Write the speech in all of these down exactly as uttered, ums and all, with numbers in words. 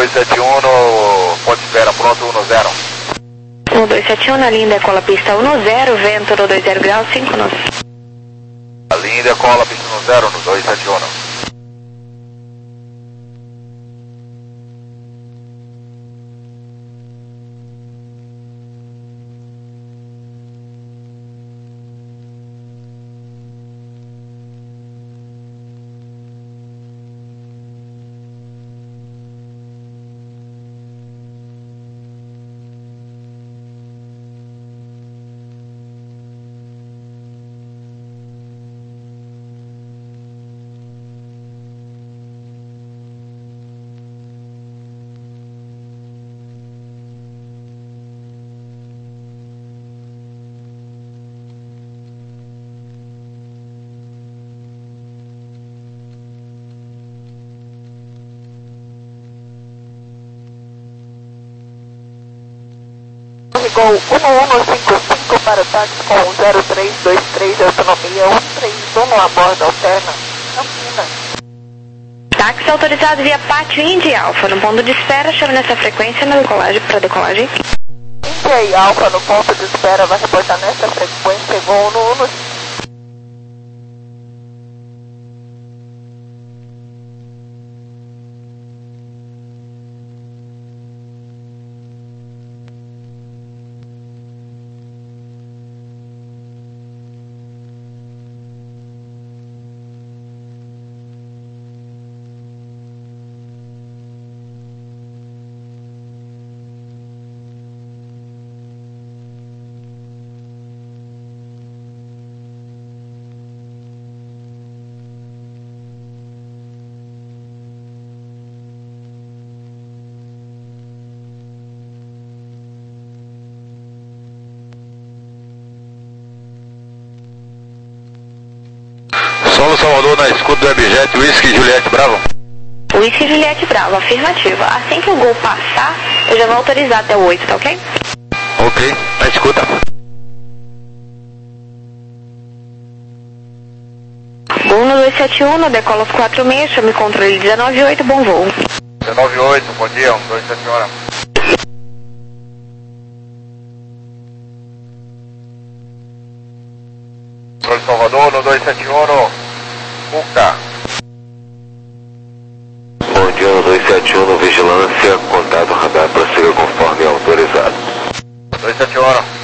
dois sete um no ponto de espera, pronto, um zero. um dois sete um, na linha decola pista um zero, vento no dois zero graus, cinco nós. A linha decola pista um zero no dois sete um. Gol um um cinco cinco para o táxi com zero três dois três, autonomia um três um a bordo, alterna, Campinas. Táxi autorizado via Pátio Indy Alfa, no ponto de espera, chama nessa frequência na decolagem, para decolagem. Indy Alfa no ponto de espera, vai reportar nessa frequência, voo no um cinco. Solo Salvador na escuta do Webjet, Whisky Juliette Bravo. Whisky Juliette Bravo, afirmativa. Assim que o gol passar, eu já vou autorizar até o oito, tá ok? Ok, na escuta. Gol no dois sete um, no decola os quatro seis, chame controle dezenove oito, bom voo. dezenove oito, bom dia, um dois sete um. Salvador no dois sete um no Cuca. Bom dia no dois sete um no Vigilância, contato radar, prossiga conforme autorizado. dois sete um.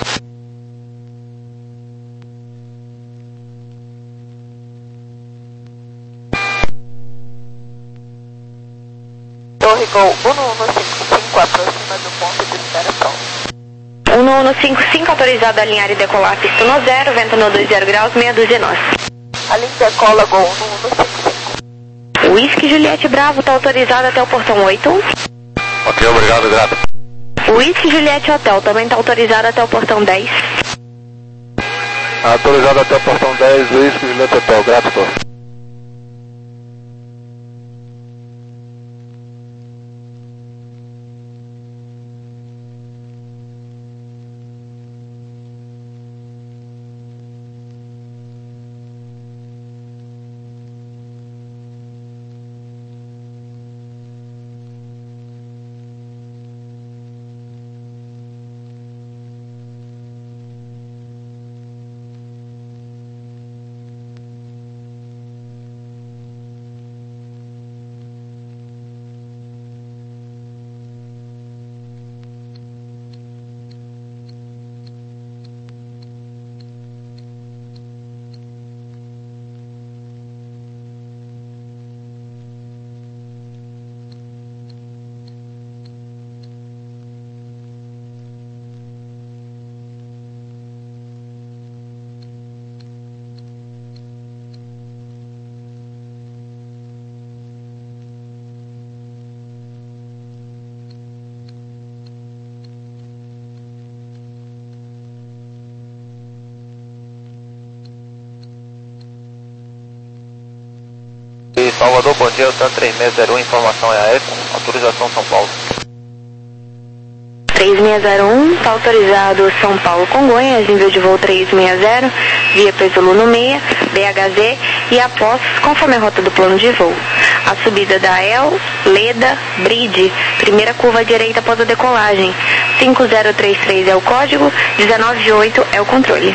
Torre Gol um um cinco cinco, aproxima do ponto de espera pronto. um um cinco cinco, autorizado a alinhar e decolar pista no zero, vento no dois zero graus, meia dúzia nós. A linha decola Gol um um cinco cinco. Whisky Juliette Bravo está autorizado até o portão oito. Ok, obrigado, grato. Whisky Juliette Hotel também está autorizado até o portão dez. Autorizado até o portão dez, Whisky Juliette Hotel, grato, tô. Salvador, bom dia, Tan três seis zero um, informação é a Eco, autorização São Paulo. três seis zero um, está autorizado São Paulo Congonhas, envio de voo três seis zero, via Pesoluno seis, B H Z e após, conforme a rota do plano de voo. a subida da El, Leda, Bride, primeira curva à direita após a decolagem. cinco zero três três é o código, dezenove oito é o controle.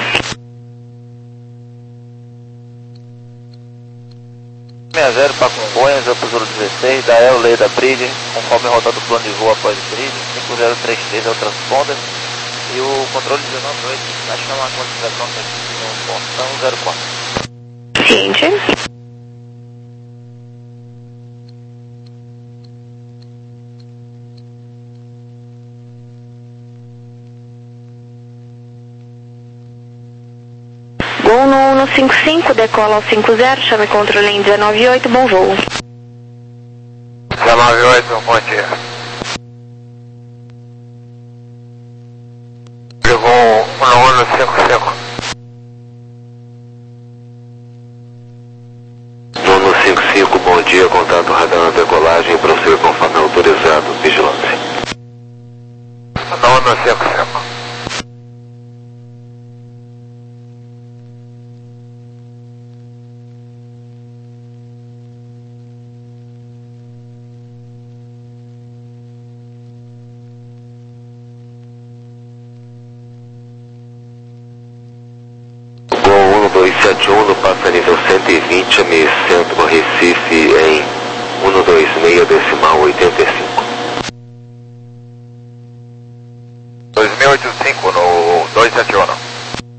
sessenta para Congonhas, eu Zulu dezesseis, da El, Leda, Bride, conforme rota do plano de voo após o Bride, cinco zero três três é o transponder, e o controle dezenove oito, vai chamar uma consideração no portão zero quatro. Ciente. Gol no um cinco cinco, decola ao cinco zero, chame controle em dezenove oito, bom voo. dezenove oito, bom dia. Gol no um cinco cinco. um cinco cinco, bom dia, contato radar na decolagem, prossiga conforme autorizado, vigilância. um cinco cinco. dois sete um, passa nível cento e vinte, meio centro, Recife, em cento e vinte e seis, decimal oitenta e cinco. dois mil e oitenta e cinco no dois sete um.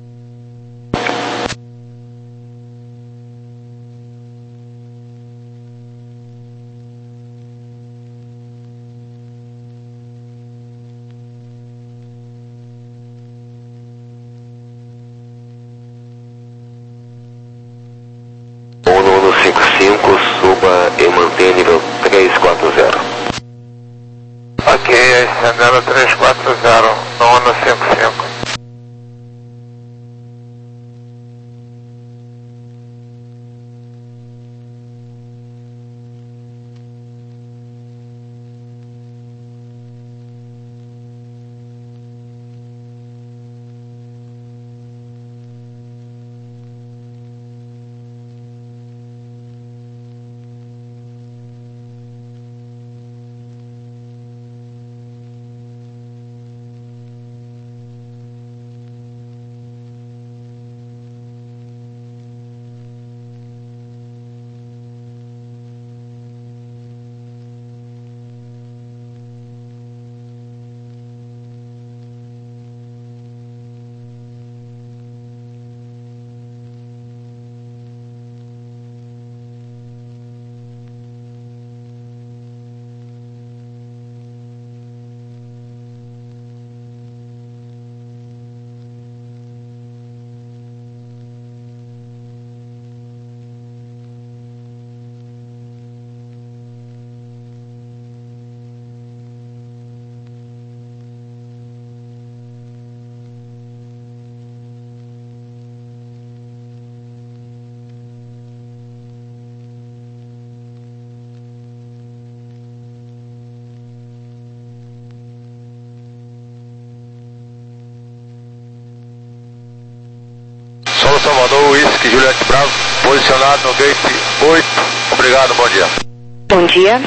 cinco, suba e mantenha nível três quatro zero. Ok, ascendendo três quatro zero, no cinco cinco. Solo Salvador, Whisky, Juliette Bravo, posicionado no gate oito. Obrigado, bom dia. Bom dia.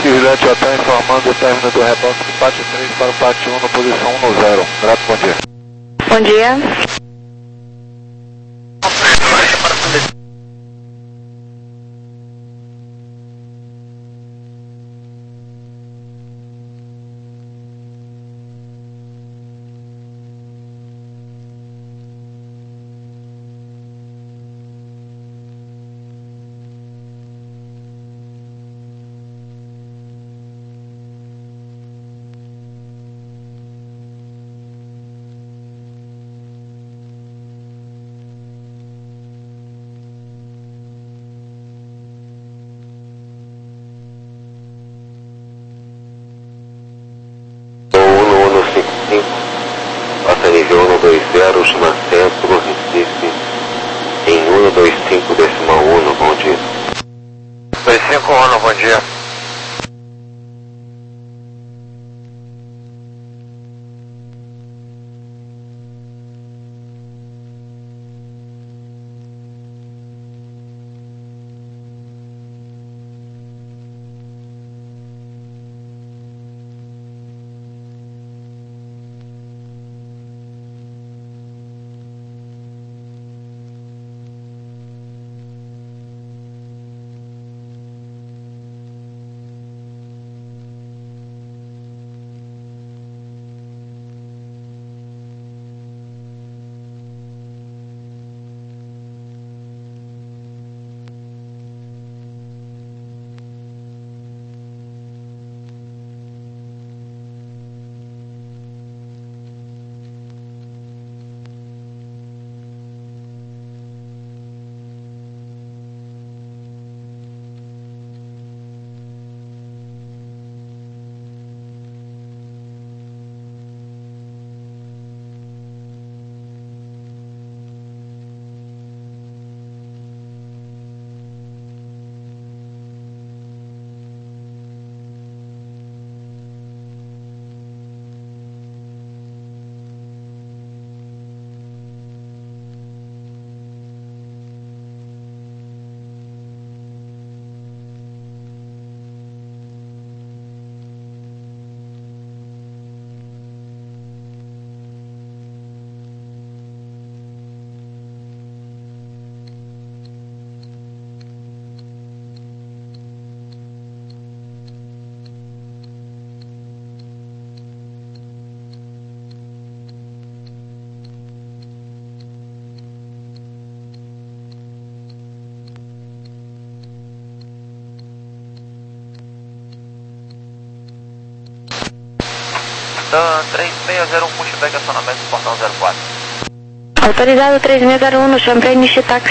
Whisky Juliette Hotel informando o término do reboque de pátio três para o pátio um na posição um no zero. Grato, bom dia. Bom dia. Passa nível um dois zero, chama Centro, Recife, em um dois cinco decimal um, bom dia. dois cinco um, bom dia. Dan três seis zero um, pushback, acionamento do portão zero quatro. Autorizado três seis zero um no Champlain Taxi.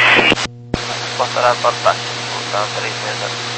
Portará para o táxi, Dan três seis zero um.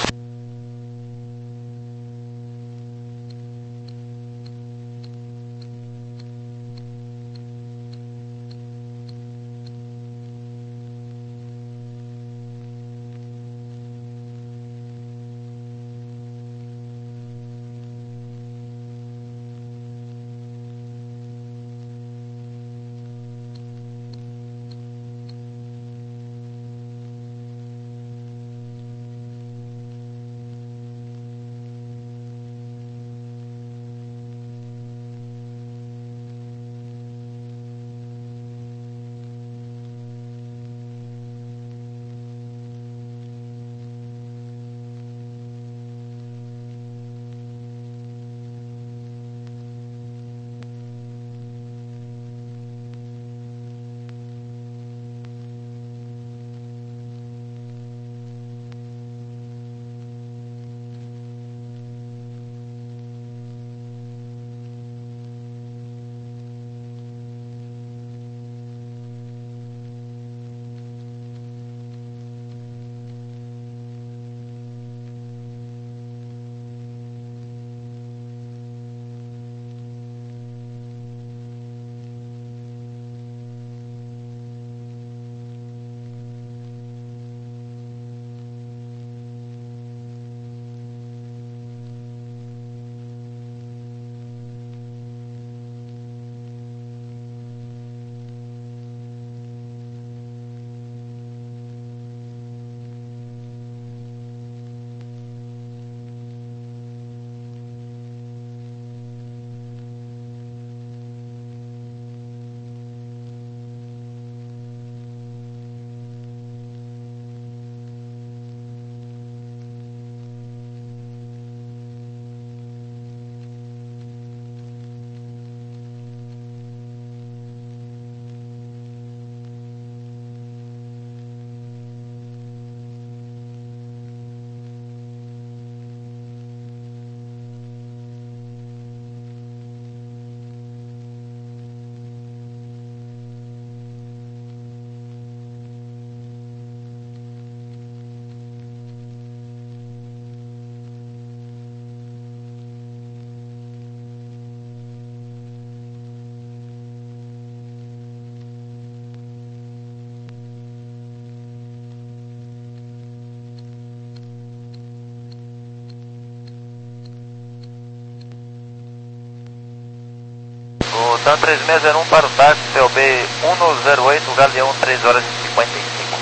Tan três seis zero um para o táxi, P O B um zero oito, Galeão, três horas e cinquenta e cinco.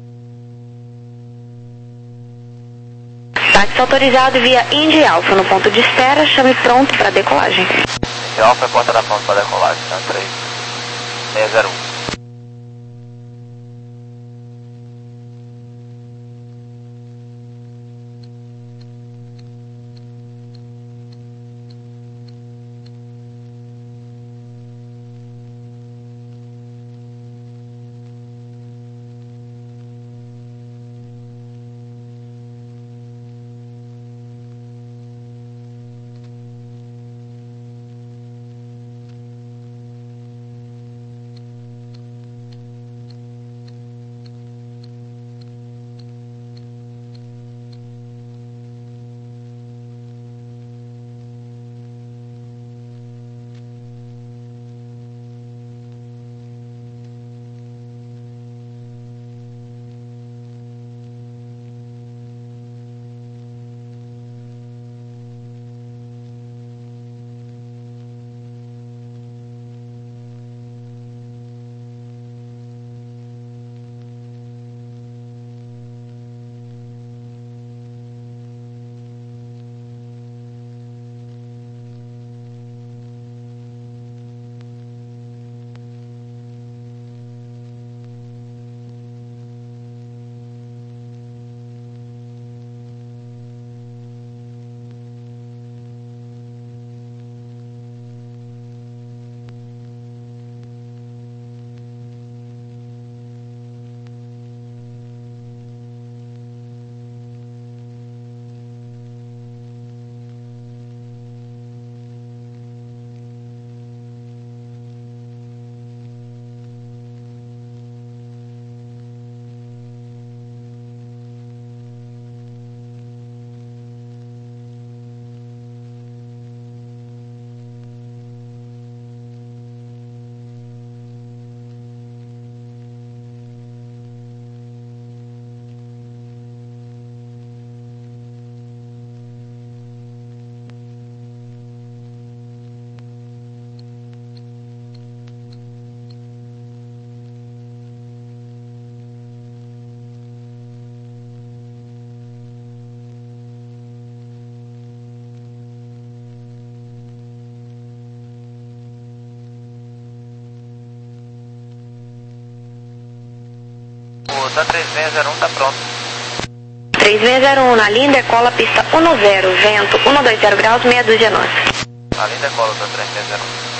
Táxi autorizado via Indy Alpha no ponto de espera, chame pronto para decolagem. Indy Alpha é ponta da ponta para decolagem, Tan três seis zero um. O Tan três seis zero um está pronto. três seis zero um na linha, decola pista um zero, vento cento e vinte graus, meia dúzia nossa. Na linha decola o Tan três seis zero um.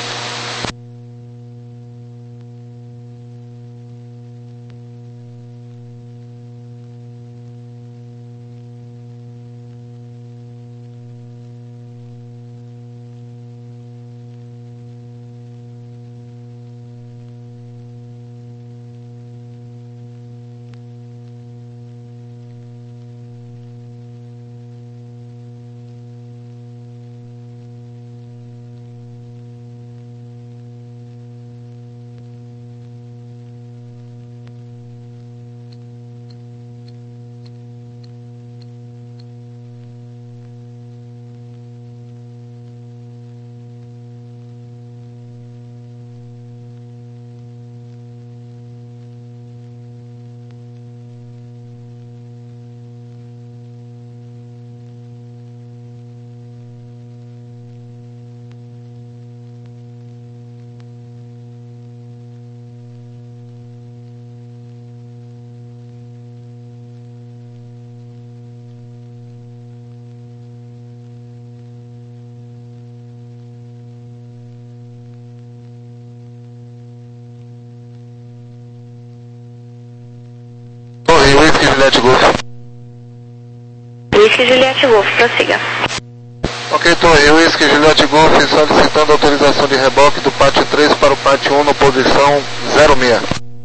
Whisky Juliette Golf. Whisky Juliette Golf, prossiga. Ok, Torre, Whisky Juliette Golf solicitando autorização de reboque do pátio três para o pátio um, posição zero seis.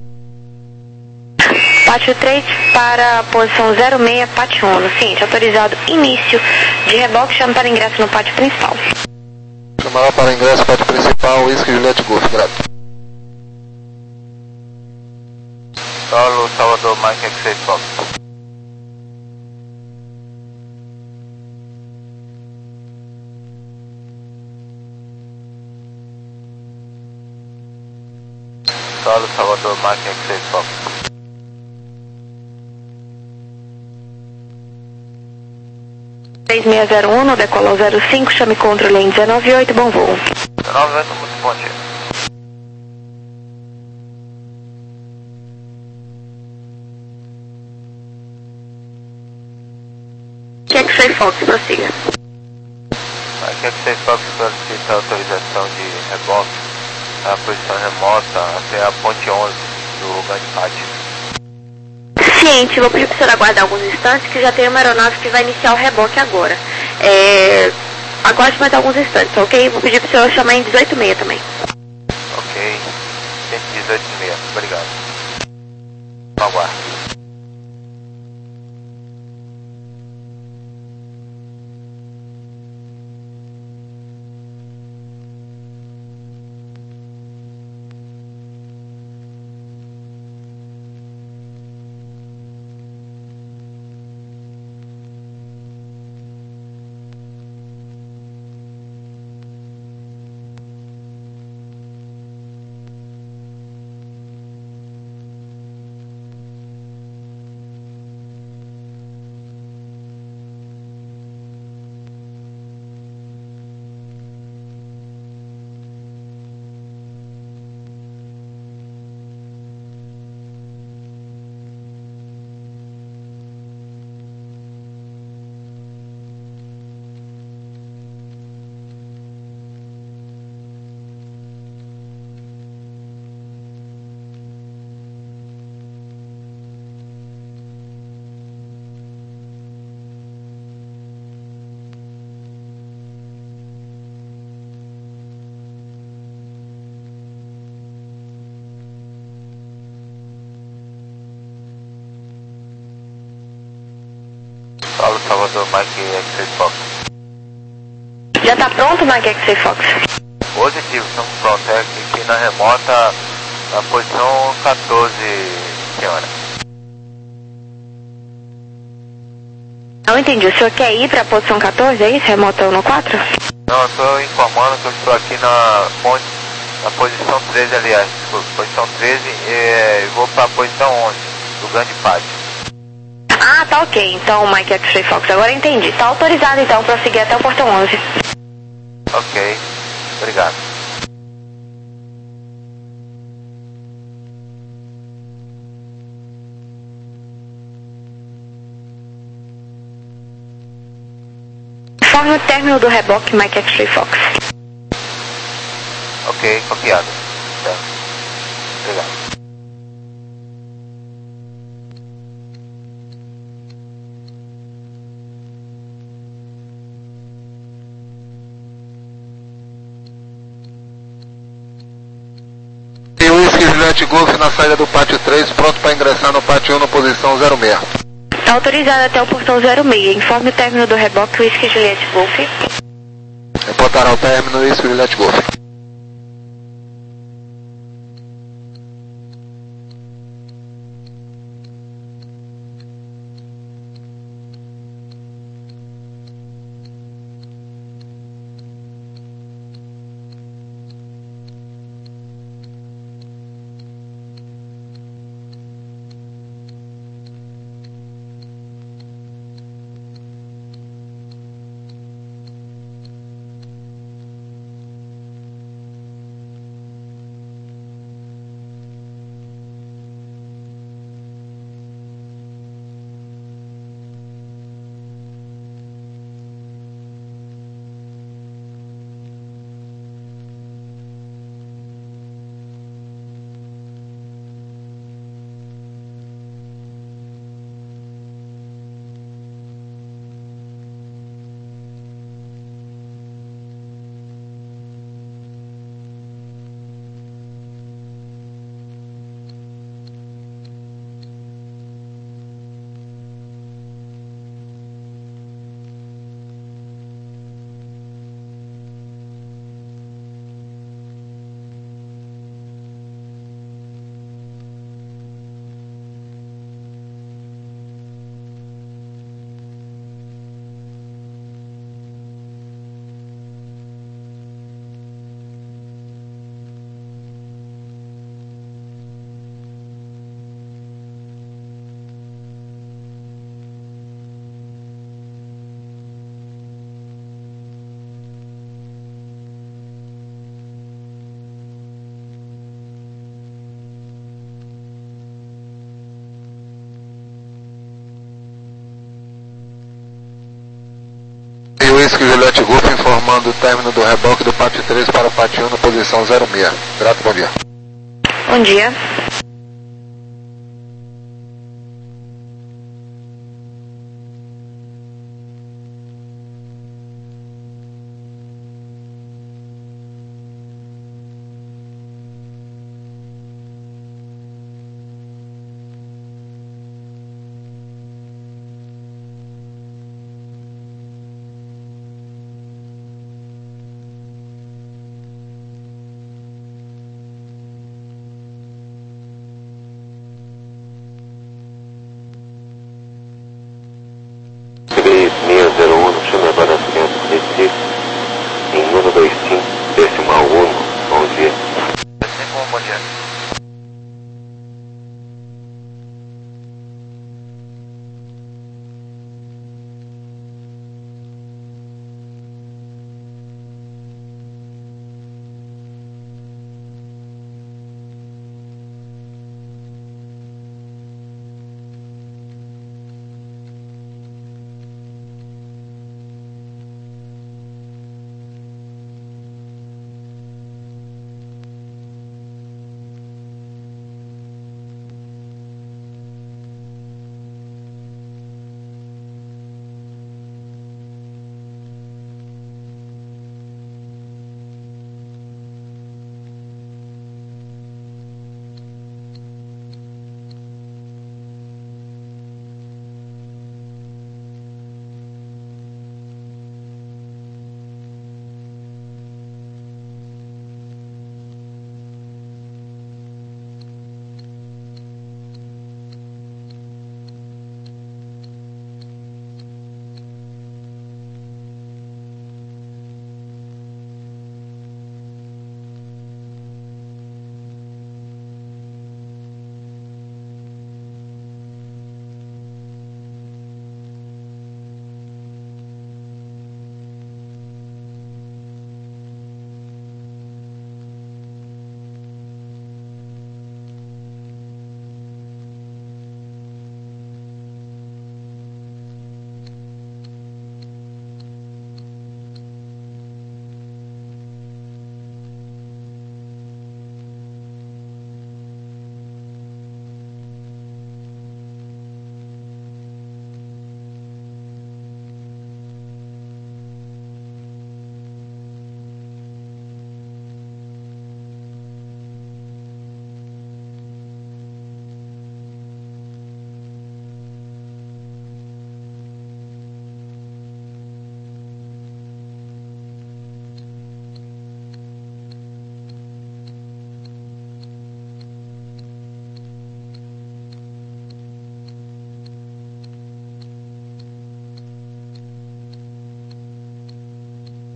Pátio três para a posição zero seis, pátio um. No seguinte, autorizado início de reboque, chama para ingresso no pátio principal. Chamará para ingresso no pátio principal, Whisky Juliette Golf, grato. Solo Salvador Mike X seis Fox. Solo Salvador, Mike X-Ray Fox. três seis zero um, decolou zero cinco, chame controle em dezenove oito, bom voo. dezenove oito, muito bom dia. X-Ray Fox, prossiga. Mike X-Ray Fox solicita autorização de reboque na posição remota até a ponte onze do Grande Pátio. Ciente, vou pedir para o senhor aguardar alguns instantes que já tem uma aeronave que vai iniciar o reboque agora. É... Aguarde mais alguns instantes, ok? Vou pedir para o senhor chamar em dezoito e meia também. Ok, cento e dezoito e meia, obrigado. Aguarde. Solo Salvador, Mike X-Ray Fox. Já está pronto, Mike X-Ray Fox? Positivo, estamos prontos. É aqui na remota, na posição quatorze, senhora. Não entendi, o senhor quer ir para a posição quatorze, é isso? Remota um quatro? Não, eu estou informando que eu estou aqui na ponte, na posição treze, aliás, desculpa, posição treze e vou para a posição onze do Grande Pátio. Ah, tá ok, então Mike X-Ray Fox, agora entendi. Está autorizado então para seguir até o portão onze. Ok, obrigado. Informe o término do reboque, Mike X-Ray Fox. Ok, copiado. Certo. Obrigado. Tem o Whisky Juliette Golf na saída do pátio três, pronto para ingressar no pátio um na posição zero seis. Está autorizado até o portão zero seis. Informe o término do reboque, Whisky Juliette Golf. Reportará o término Whisky Juliette Golf. Whisky Juliette Golf informando o término do reboque do Pátio três para o Pátio um na posição zero seis. Grato, bom dia. Bom dia.